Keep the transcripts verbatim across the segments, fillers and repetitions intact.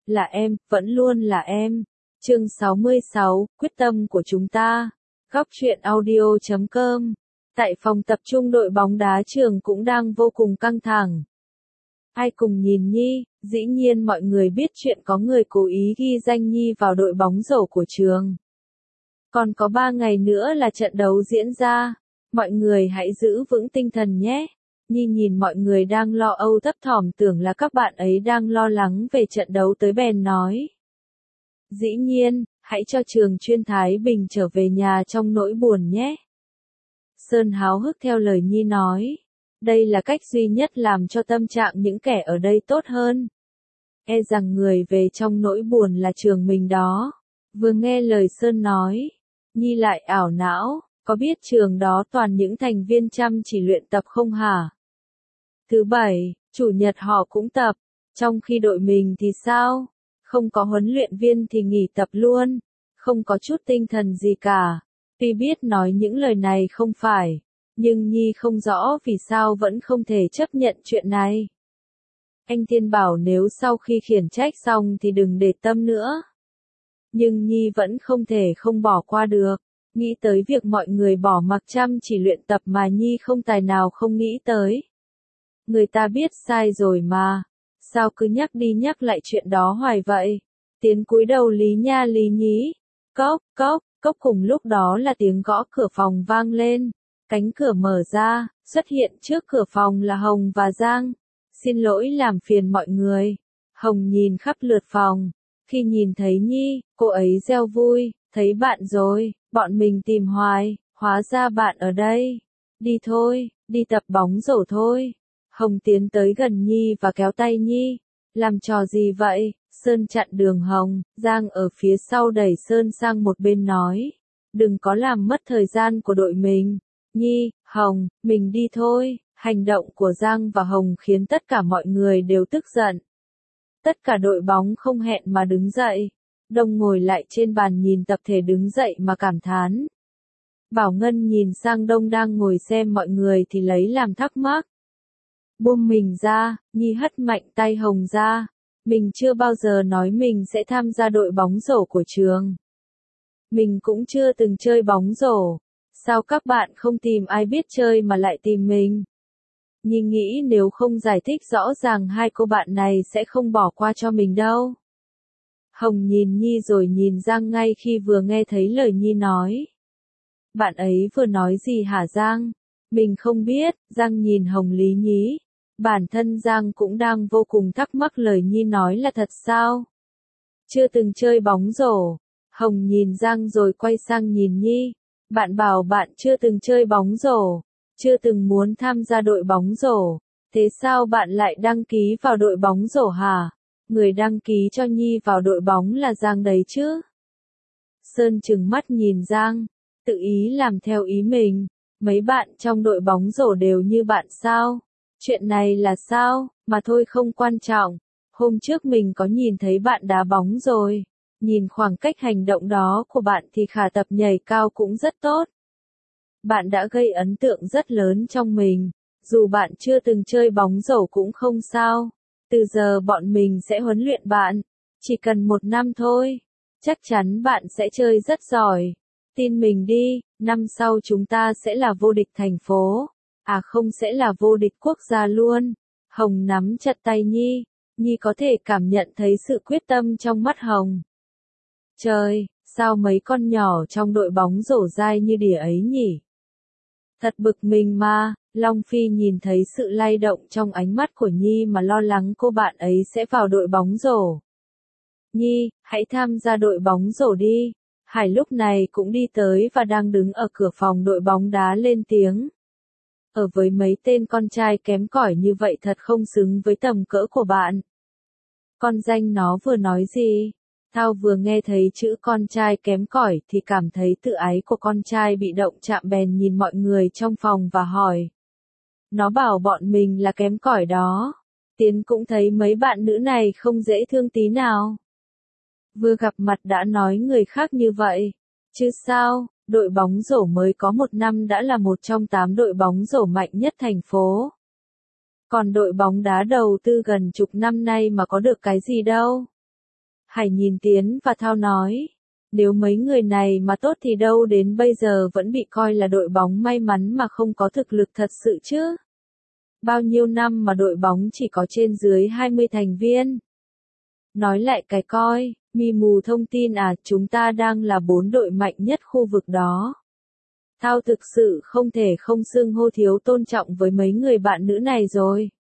là em, vẫn luôn là em. Chương sáu mươi sáu, quyết tâm của chúng ta. Góc truyện audio chấm com. Tại phòng tập trung đội bóng đá trường cũng đang vô cùng căng thẳng. Ai cùng nhìn Nhi, dĩ nhiên mọi người biết chuyện có người cố ý ghi danh Nhi vào đội bóng rổ của trường. Còn có ba ngày nữa là trận đấu diễn ra, mọi người hãy giữ vững tinh thần nhé. Nhi nhìn mọi người đang lo âu thấp thỏm tưởng là các bạn ấy đang lo lắng về trận đấu tới bèn nói. Dĩ nhiên, hãy cho trường chuyên Thái Bình trở về nhà trong nỗi buồn nhé. Sơn háo hức theo lời Nhi nói. Đây là cách duy nhất làm cho tâm trạng những kẻ ở đây tốt hơn. E rằng người về trong nỗi buồn là trường mình đó. Vừa nghe lời Sơn nói, Nhi lại ảo não, có biết trường đó toàn những thành viên chăm chỉ luyện tập không hả? Thứ bảy, chủ nhật họ cũng tập, trong khi đội mình thì sao? Không có huấn luyện viên thì nghỉ tập luôn, không có chút tinh thần gì cả. Tuy biết nói những lời này không phải, nhưng Nhi không rõ vì sao vẫn không thể chấp nhận chuyện này. Anh Thiên bảo nếu sau khi khiển trách xong thì đừng để tâm nữa. Nhưng Nhi vẫn không thể không bỏ qua được. Nghĩ tới việc mọi người bỏ mặc chăm chỉ luyện tập mà Nhi không tài nào không nghĩ tới. Người ta biết sai rồi mà. Sao cứ nhắc đi nhắc lại chuyện đó hoài vậy? Tiến cúi đầu lý nha lý nhí. Cốc, cốc, cốc cùng lúc đó là tiếng gõ cửa phòng vang lên. Cánh cửa mở ra, xuất hiện trước cửa phòng là Hồng và Giang. Xin lỗi làm phiền mọi người. Hồng nhìn khắp lượt phòng. Khi nhìn thấy Nhi, cô ấy reo vui. Thấy bạn rồi, bọn mình tìm hoài, hóa ra bạn ở đây. Đi thôi, đi tập bóng rổ thôi. Hồng tiến tới gần Nhi và kéo tay Nhi. Làm trò gì vậy? Sơn chặn đường Hồng, Giang ở phía sau đẩy Sơn sang một bên nói. Đừng có làm mất thời gian của đội mình. Nhi, Hồng, mình đi thôi. Hành động của Giang và Hồng khiến tất cả mọi người đều tức giận. Tất cả đội bóng không hẹn mà đứng dậy. Đông ngồi lại trên bàn nhìn tập thể đứng dậy mà cảm thán. Bảo Ngân nhìn sang Đông đang ngồi xem mọi người thì lấy làm thắc mắc. Buông mình ra, Nhi hất mạnh tay Hồng ra. Mình chưa bao giờ nói mình sẽ tham gia đội bóng rổ của trường. Mình cũng chưa từng chơi bóng rổ. Sao các bạn không tìm ai biết chơi mà lại tìm mình? Nhi nghĩ nếu không giải thích rõ ràng hai cô bạn này sẽ không bỏ qua cho mình đâu. Hồng nhìn Nhi rồi nhìn Giang ngay khi vừa nghe thấy lời Nhi nói. Bạn ấy vừa nói gì hả Giang? Mình không biết, Giang nhìn Hồng lý nhí. Bản thân Giang cũng đang vô cùng thắc mắc lời Nhi nói là thật sao? Chưa từng chơi bóng rổ. Hồng nhìn Giang rồi quay sang nhìn Nhi. Bạn bảo bạn chưa từng chơi bóng rổ, chưa từng muốn tham gia đội bóng rổ. Thế sao bạn lại đăng ký vào đội bóng rổ hả? Người đăng ký cho Nhi vào đội bóng là Giang đấy chứ? Sơn trừng mắt nhìn Giang, tự ý làm theo ý mình. Mấy bạn trong đội bóng rổ đều như bạn sao? Chuyện này là sao? Mà thôi không quan trọng. Hôm trước mình có nhìn thấy bạn đá bóng rồi. Nhìn khoảng cách hành động đó của bạn thì khả tập nhảy cao cũng rất tốt. Bạn đã gây ấn tượng rất lớn trong mình. Dù bạn chưa từng chơi bóng rổ cũng không sao. Từ giờ bọn mình sẽ huấn luyện bạn. Chỉ cần một năm thôi. Chắc chắn bạn sẽ chơi rất giỏi. Tin mình đi, năm sau chúng ta sẽ là vô địch thành phố. À không sẽ là vô địch quốc gia luôn. Hồng nắm chặt tay Nhi. Nhi có thể cảm nhận thấy sự quyết tâm trong mắt Hồng. Trời, sao mấy con nhỏ trong đội bóng rổ dai như đỉa ấy nhỉ? Thật bực mình mà. Long Phi nhìn thấy sự lay động trong ánh mắt của Nhi mà lo lắng cô bạn ấy sẽ vào đội bóng rổ. Nhi, hãy tham gia đội bóng rổ đi. Hải lúc này cũng đi tới và đang đứng ở cửa phòng đội bóng đá lên tiếng. Ở với mấy tên con trai kém cỏi như vậy thật không xứng với tầm cỡ của bạn. Con danh nó vừa nói gì? Thao vừa nghe thấy chữ con trai kém cỏi thì cảm thấy tự ái của con trai bị động chạm bèn nhìn mọi người trong phòng và hỏi. Nó bảo bọn mình là kém cỏi đó. Tiến cũng thấy mấy bạn nữ này không dễ thương tí nào. Vừa gặp mặt đã nói người khác như vậy. Chứ sao, đội bóng rổ mới có một năm đã là một trong tám đội bóng rổ mạnh nhất thành phố. Còn đội bóng đá đầu tư gần chục năm nay mà có được cái gì đâu. Hải nhìn Tiến và Thao nói, nếu mấy người này mà tốt thì đâu đến bây giờ vẫn bị coi là đội bóng may mắn mà không có thực lực thật sự chứ. Bao nhiêu năm mà đội bóng chỉ có trên dưới hai mươi thành viên. Nói lại cái coi, mi mù thông tin à, chúng ta đang là bốn đội mạnh nhất khu vực đó. Thao thực sự không thể không xưng hô thiếu tôn trọng với mấy người bạn nữ này rồi.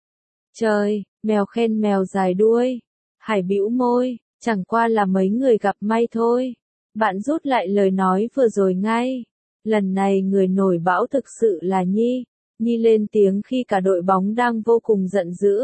Trời, mèo khen mèo dài đuôi. Hải bĩu môi, chẳng qua là mấy người gặp may thôi. Bạn rút lại lời nói vừa rồi ngay. Lần này người nổi bão thực sự là Nhi. Nhi lên tiếng khi cả đội bóng đang vô cùng giận dữ.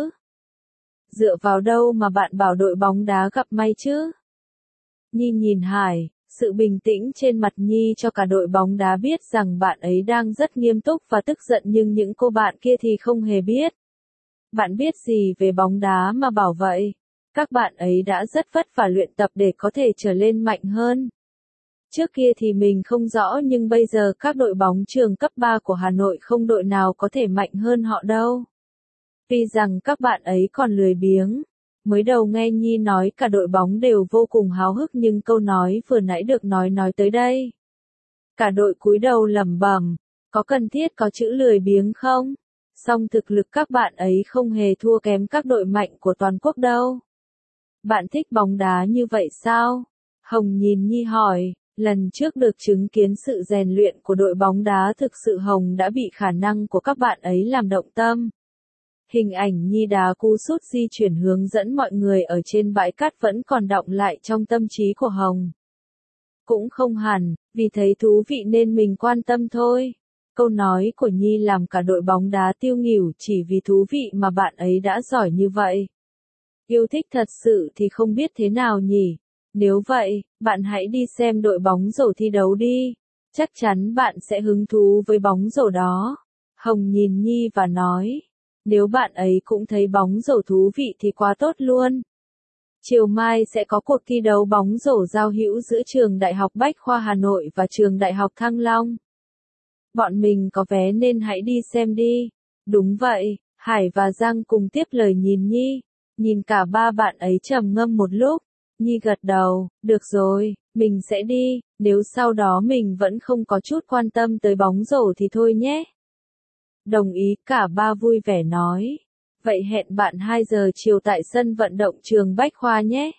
Dựa vào đâu mà bạn bảo đội bóng đá gặp may chứ? Nhi nhìn Hải, sự bình tĩnh trên mặt Nhi cho cả đội bóng đá biết rằng bạn ấy đang rất nghiêm túc và tức giận, nhưng những cô bạn kia thì không hề biết. Bạn biết gì về bóng đá mà bảo vậy? Các bạn ấy đã rất vất vả luyện tập để có thể trở lên mạnh hơn. Trước kia thì mình không rõ, nhưng bây giờ các đội bóng trường cấp ba của Hà Nội không đội nào có thể mạnh hơn họ đâu. Tuy rằng các bạn ấy còn lười biếng. Mới đầu nghe Nhi nói cả đội bóng đều vô cùng háo hức, nhưng câu nói vừa nãy được nói nói tới đây. Cả đội cúi đầu lẩm bẩm, có cần thiết có chữ lười biếng không? Song thực lực các bạn ấy không hề thua kém các đội mạnh của toàn quốc đâu. Bạn thích bóng đá như vậy sao? Hồng nhìn Nhi hỏi, lần trước được chứng kiến sự rèn luyện của đội bóng đá, thực sự Hồng đã bị khả năng của các bạn ấy làm động tâm. Hình ảnh Nhi đá cú sút di chuyển hướng dẫn mọi người ở trên bãi cát vẫn còn đọng lại trong tâm trí của Hồng. Cũng không hẳn, vì thấy thú vị nên mình quan tâm thôi. Câu nói của Nhi làm cả đội bóng đá tiêu nghỉu, chỉ vì thú vị mà bạn ấy đã giỏi như vậy. Yêu thích thật sự thì không biết thế nào nhỉ? Nếu vậy, bạn hãy đi xem đội bóng rổ thi đấu đi. Chắc chắn bạn sẽ hứng thú với bóng rổ đó. Hồng nhìn Nhi và nói, nếu bạn ấy cũng thấy bóng rổ thú vị thì quá tốt luôn. Chiều mai sẽ có cuộc thi đấu bóng rổ giao hữu giữa trường Đại học Bách khoa Hà Nội và trường Đại học Thăng Long. Bọn mình có vé nên hãy đi xem đi. Đúng vậy, Hải và Giang cùng tiếp lời nhìn Nhi. Nhìn cả ba bạn ấy trầm ngâm một lúc. Nhi gật đầu, được rồi, mình sẽ đi, nếu sau đó mình vẫn không có chút quan tâm tới bóng rổ thì thôi nhé. Đồng ý, cả ba vui vẻ nói. Vậy hẹn bạn hai giờ chiều tại sân vận động trường Bách Khoa nhé.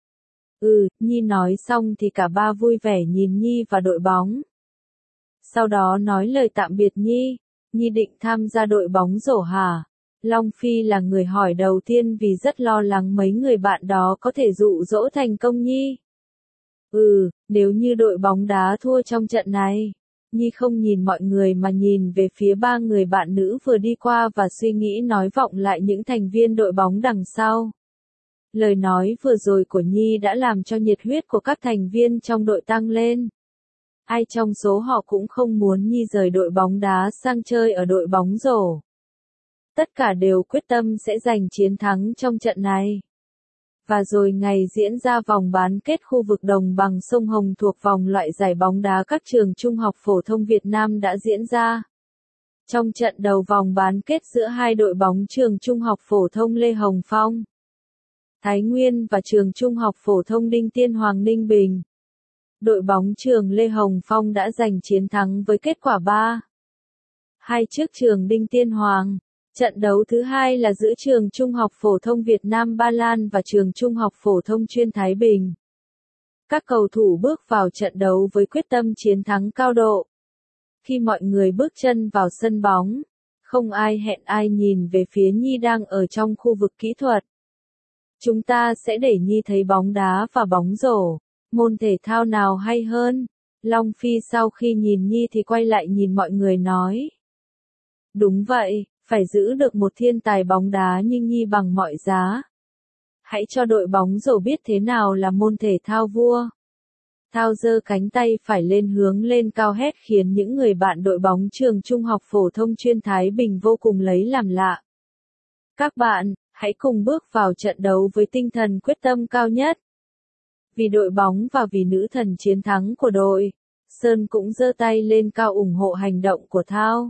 Ừ, Nhi nói xong thì cả ba vui vẻ nhìn Nhi và đội bóng. Sau đó nói lời tạm biệt Nhi. Nhi định tham gia đội bóng rổ hả? Long Phi là người hỏi đầu tiên vì rất lo lắng mấy người bạn đó có thể dụ dỗ thành công Nhi. Ừ, nếu như đội bóng đá thua trong trận này. Nhi không nhìn mọi người mà nhìn về phía ba người bạn nữ vừa đi qua và suy nghĩ nói vọng lại những thành viên đội bóng đằng sau. Lời nói vừa rồi của Nhi đã làm cho nhiệt huyết của các thành viên trong đội tăng lên. Ai trong số họ cũng không muốn Nhi rời đội bóng đá sang chơi ở đội bóng rổ. Tất cả đều quyết tâm sẽ giành chiến thắng trong trận này. Và rồi ngày diễn ra vòng bán kết khu vực đồng bằng sông Hồng thuộc vòng loại giải bóng đá các trường trung học phổ thông Việt Nam đã diễn ra. Trong trận đầu vòng bán kết giữa hai đội bóng trường trung học phổ thông Lê Hồng Phong, Thái Nguyên và trường trung học phổ thông Đinh Tiên Hoàng Ninh Bình. Đội bóng trường Lê Hồng Phong đã giành chiến thắng với kết quả ba hai trước trường Đinh Tiên Hoàng. Trận đấu thứ hai là giữa trường Trung học phổ thông Việt Nam Ba Lan và trường Trung học phổ thông chuyên Thái Bình. Các cầu thủ bước vào trận đấu với quyết tâm chiến thắng cao độ. Khi mọi người bước chân vào sân bóng, không ai hẹn ai nhìn về phía Nhi đang ở trong khu vực kỹ thuật. Chúng ta sẽ để Nhi thấy bóng đá và bóng rổ, môn thể thao nào hay hơn? Long Phi sau khi nhìn Nhi thì quay lại nhìn mọi người nói. Đúng vậy. Phải giữ được một thiên tài bóng đá như Nhi bằng mọi giá. Hãy cho đội bóng rổ biết thế nào là môn thể thao vua. Thao giơ cánh tay phải lên hướng lên cao hét khiến những người bạn đội bóng trường Trung học phổ thông chuyên Thái Bình vô cùng lấy làm lạ. Các bạn, hãy cùng bước vào trận đấu với tinh thần quyết tâm cao nhất. Vì đội bóng và vì nữ thần chiến thắng của đội, Sơn cũng giơ tay lên cao ủng hộ hành động của Thao.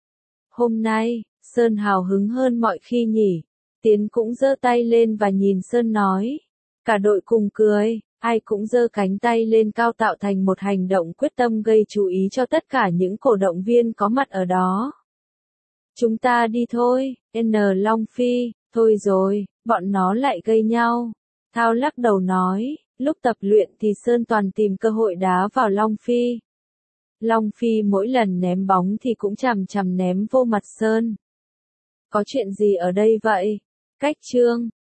Hôm nay, Sơn hào hứng hơn mọi khi nhỉ. Tiến cũng giơ tay lên và nhìn Sơn nói. Cả đội cùng cười, ai cũng giơ cánh tay lên cao tạo thành một hành động quyết tâm gây chú ý cho tất cả những cổ động viên có mặt ở đó. Chúng ta đi thôi, N Long Phi, thôi rồi, bọn nó lại gây nhau. Thao lắc đầu nói, lúc tập luyện thì Sơn toàn tìm cơ hội đá vào Long Phi. Long Phi mỗi lần ném bóng thì cũng chằm chằm ném vô mặt Sơn. Có chuyện gì ở đây vậy? Cách Trương,